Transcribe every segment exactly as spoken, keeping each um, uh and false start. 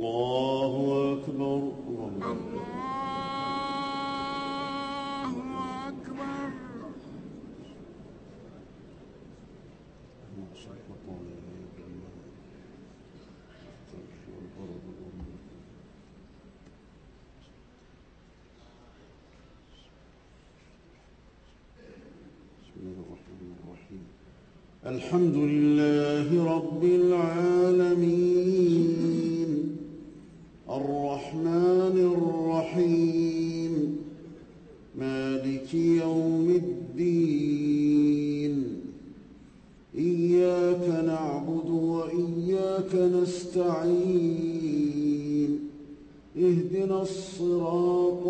الله أكبر. الحمد لله رب العالمين الرحمن الرحيم مالك يوم الدين إياك نعبد وإياك نستعين اهدنا الصراط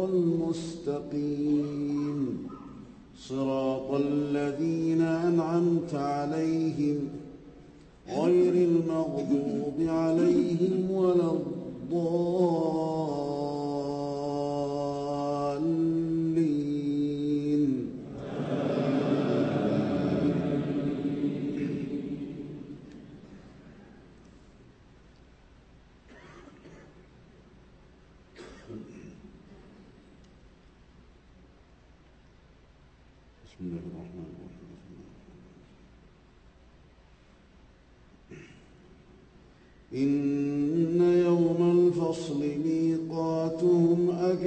المستقيم صراط الذين أنعمت عليهم غير المغضوب عليهم ولا الضالين. بسم الله الرحمن الرحيم. إن يوم الفصل ميقاتهم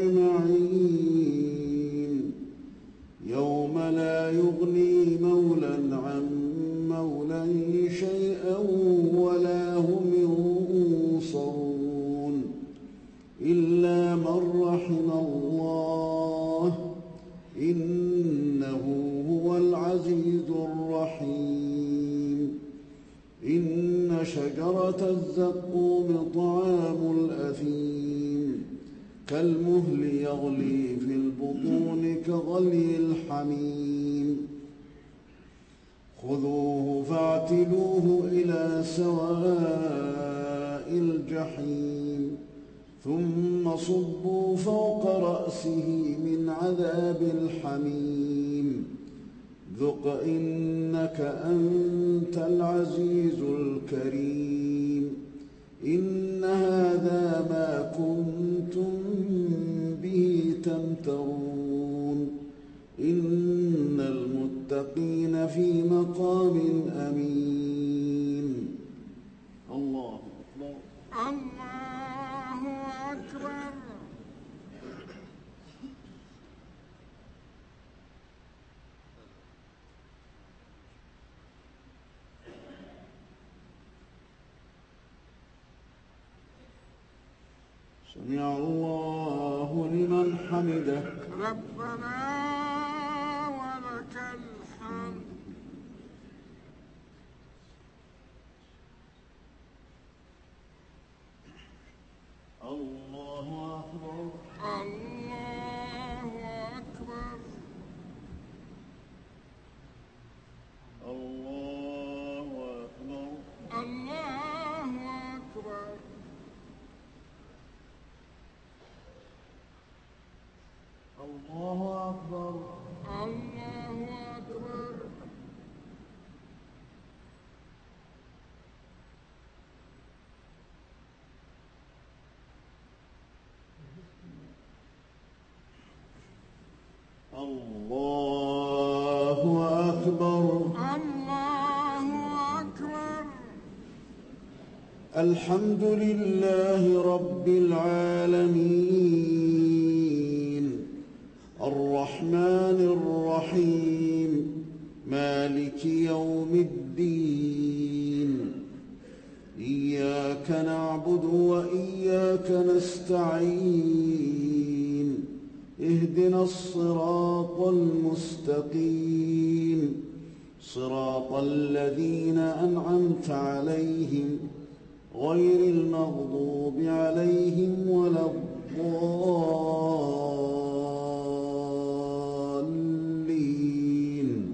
أجمعين يوم لا يغني مولى عن مولى شيئا ولا هم ينصرون إلا من رحم الله إنه هو العزيز الرحيم. إن شجرة الزقوم طعام الأثيم كالمهل يغلي في البطون كغلي الحميم خذوه فاعتلوه إلى سواء الجحيم ثم صبوا فوق رأسه من عذاب الحميم ذق إنك أنت العزيز الكريم. إن هذا ما كنتم به تمترون. إن المتقين في مقام أمين. الله أكبر. الله أكبر. سمع الله لمن حمده. ربنا ولك الحمد. الله أكبر. الله أكبر. الله أكبر. الله أكبر. الله أكبر. الله أكبر. الله أكبر. الله أكبر. الحمد لله رب العالمين الرحمن الرحيم مالك يوم الدين إياك نعبد وإياك نستعين اهدنا الصراط المستقيم صراط الذين أنعمت عليهم غير المغضوب عليهم ولا الضالين.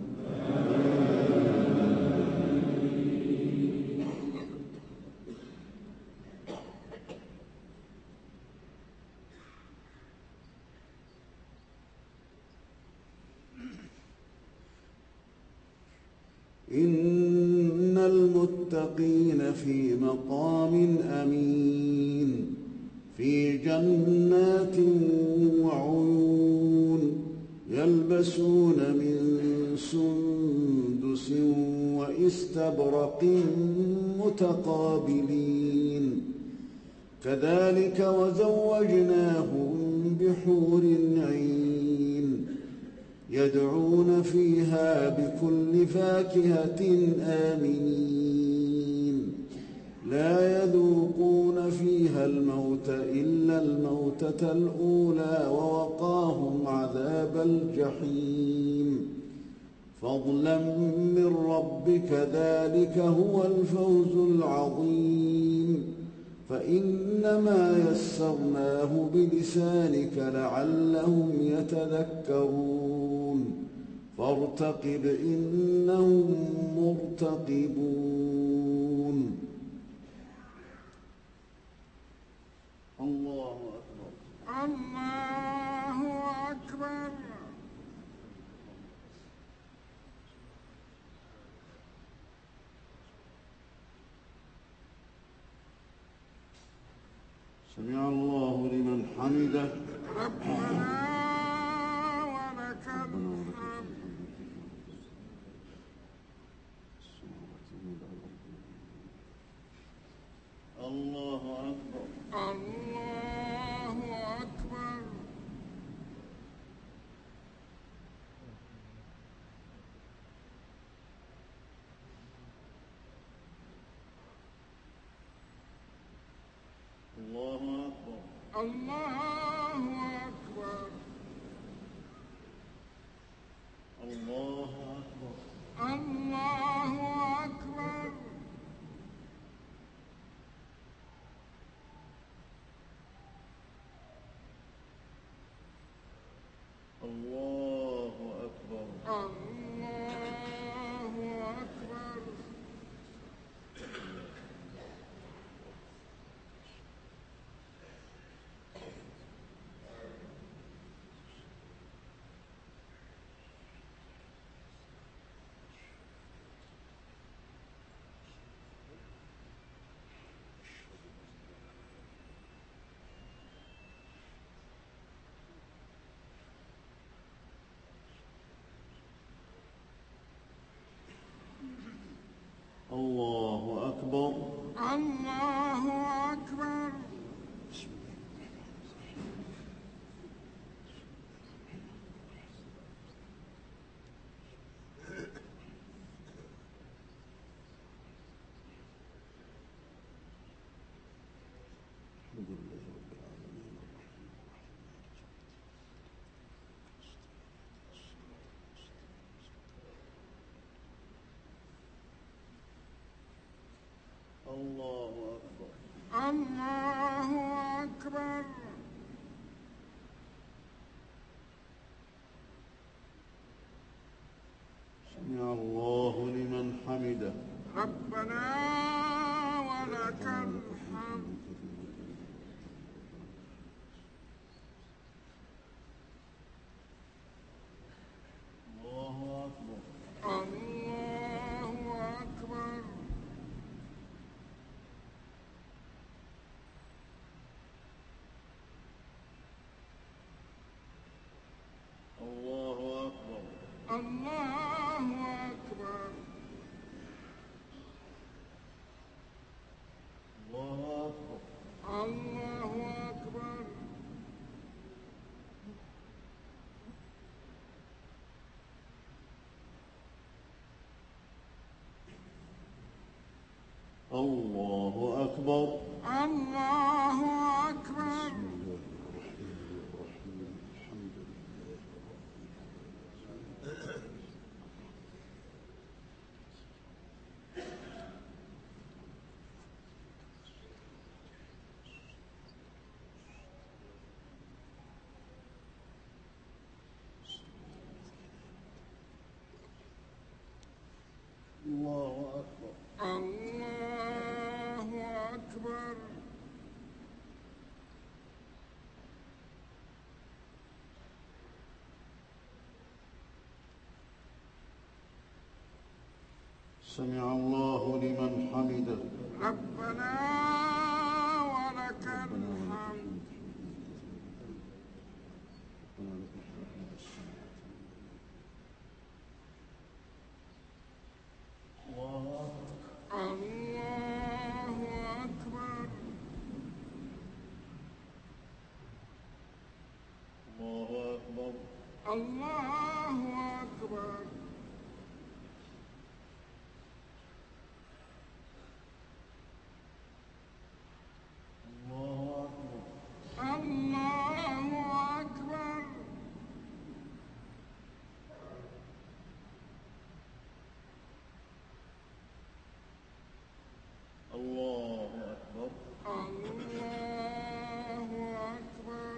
إن المتقين في مقام أمين في جنات وعيون يلبسون من سندس واستبرق متقابلين كذلك وزوجناهم بحور عين يدعون فيها بكل فاكهة آمنين لا يذوقون فيها الموت إلا الموتة الأولى ووقاهم عذاب الجحيم فضلا من ربك ذلك هو الفوز العظيم فإنما يسرناه بلسانك لعلهم يتذكرون فارتقب إنهم مرتقبون الله أكبر الله أكبر سمع الله لمن حمده ربنا ولك الحمد الله أكبر الله أكبر الله أكبر الله أكبر الله أكبر الله أكبر الله أكبر الله أكبر الله أكبر الله أكبر الحمد لله رب العالمين الله أكبر الله أكبر سمع الله لمن حمده ربنا ولك الحمد الله أكبر الله أكبر الله أكبر الله أكبر الله أكبر الله أكبر الله أكبر الله أكبر الله أكبر الله أكبر سمع الله لمن حمده ربنا ولك الحمد الله أكبر الله أكبر. الله أكبر الله أكبر. الله أكبر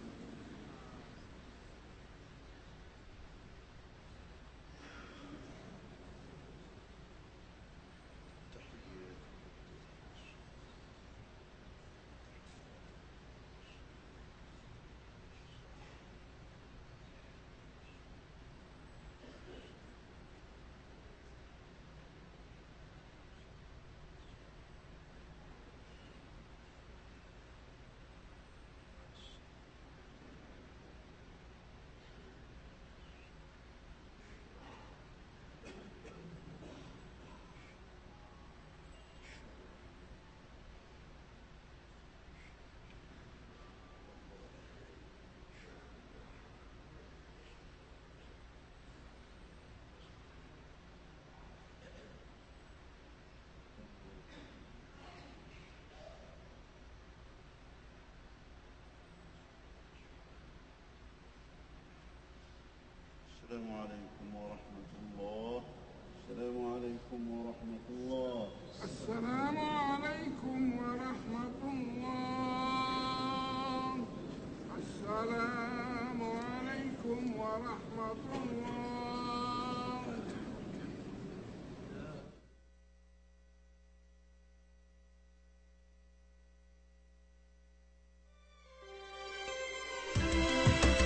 السلام عليكم ورحمة الله. السلام عليكم ورحمة الله. السلام عليكم ورحمة الله. السلام عليكم ورحمة الله.